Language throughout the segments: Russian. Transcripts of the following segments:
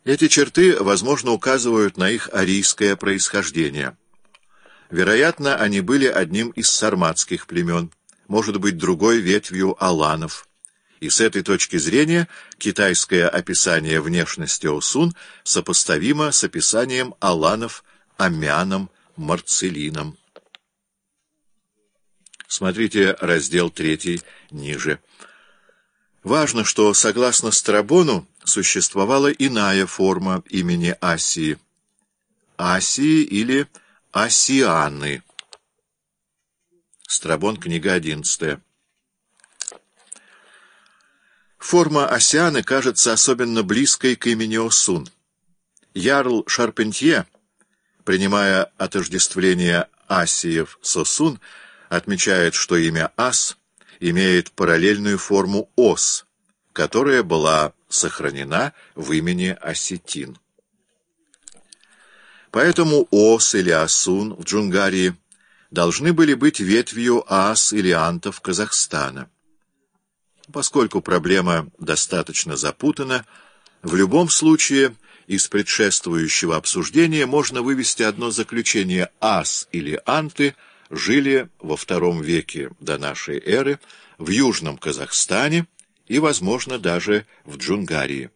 Эти черты, возможно, указывают на их арийское происхождение. Вероятно, они были одним из сарматских племен, может быть, другой ветвью аланов. И с этой точки зрения китайское описание внешности Осун сопоставимо с описанием аланов Аммианом Марцелином. Смотрите раздел 3 ниже. Важно, что, согласно Страбону, существовала иная форма имени Асии. Асии или Асианы. Страбон, книга 11. Форма Асианы кажется особенно близкой к имени Осун. Ярл Шарпентье, принимая отождествление Асиев с Осун, отмечает, что имя Ас имеет параллельную форму Ос, которая была сохранена в имени Осетин. Поэтому Ос или Асун в Джунгарии должны были быть ветвью Аас или Антов Казахстана. Поскольку проблема достаточно запутана, в любом случае из предшествующего обсуждения можно вывести одно заключение: Аас или Анты жили во II веке до нашей эры в Южном Казахстане и, возможно, даже в Джунгарии.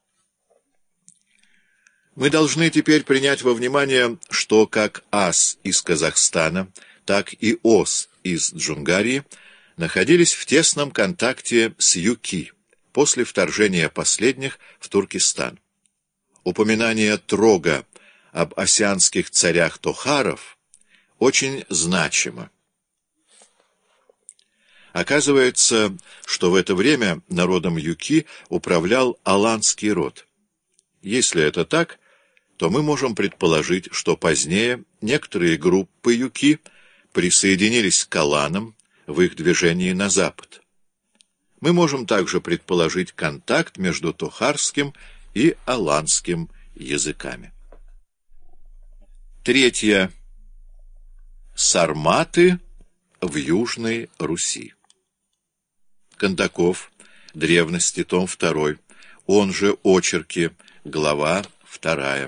Мы должны теперь принять во внимание, что как Ас из Казахстана, так и Ос из Джунгарии находились в тесном контакте с Юки после вторжения последних в Туркестан. Упоминание Трога об осянских царях Тохаров очень значимо. Оказывается, что в это время народом Юки управлял аланский род. Если это так, то мы можем предположить, что позднее некоторые группы Юки присоединились к аланам в их движении на запад. Мы можем также предположить контакт между тохарским и аланским языками. Третье. Сарматы в Южной Руси. Кондаков. Древности. Том 2. Он же Очерки. Глава 2.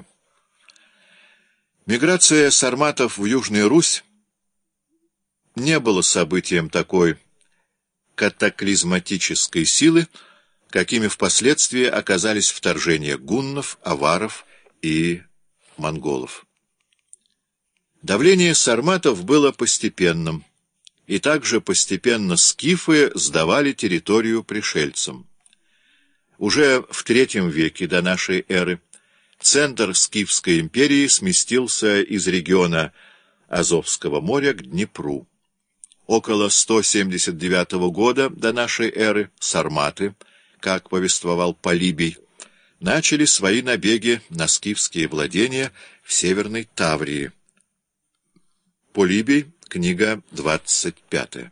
Миграция сарматов в Южную Русь не было событием такой катаклизматической силы, какими впоследствии оказались вторжения гуннов, аваров и монголов. Давление сарматов было постепенным, и также постепенно скифы сдавали территорию пришельцам. Уже в III веке до нашей эры центр Скифской империи сместился из региона Азовского моря к Днепру. Около 179 года до нашей эры сарматы, как повествовал Полибий, начали свои набеги на скифские владения в Северной Таврии. Полибий, книга 25.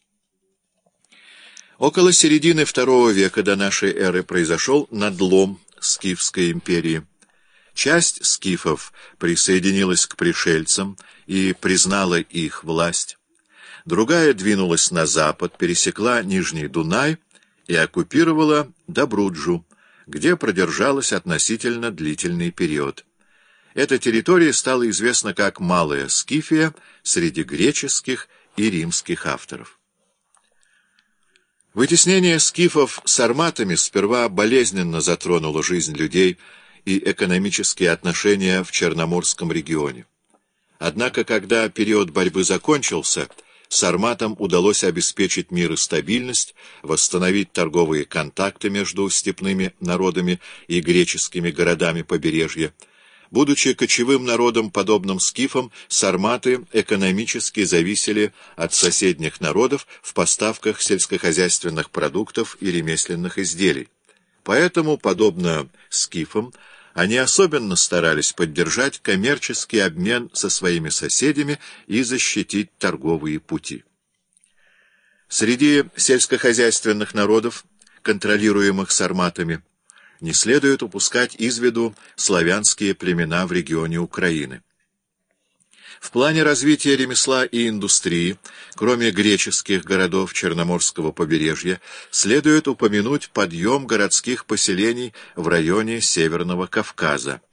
Около середины II века до нашей эры произошел надлом Скифской империи. Часть скифов присоединилась к пришельцам и признала их власть. Другая двинулась на запад, пересекла Нижний Дунай и оккупировала Добруджу, где продержалась относительно длительный период. Эта территория стала известна как Малая Скифия среди греческих и римских авторов. Вытеснение скифов сарматами сперва болезненно затронуло жизнь людей и экономические отношения в Черноморском регионе. Однако, когда период борьбы закончился, сарматам удалось обеспечить мир и стабильность, восстановить торговые контакты между степными народами и греческими городами побережья. Будучи кочевым народом, подобным скифам, сарматы экономически зависели от соседних народов в поставках сельскохозяйственных продуктов и ремесленных изделий. Поэтому, подобно скифам, они особенно старались поддержать коммерческий обмен со своими соседями и защитить торговые пути. Среди сельскохозяйственных народов, контролируемых сарматами, не следует упускать из виду славянские племена в регионе Украины. В плане развития ремесла и индустрии, кроме греческих городов Черноморского побережья, следует упомянуть подъем городских поселений в районе Северного Кавказа.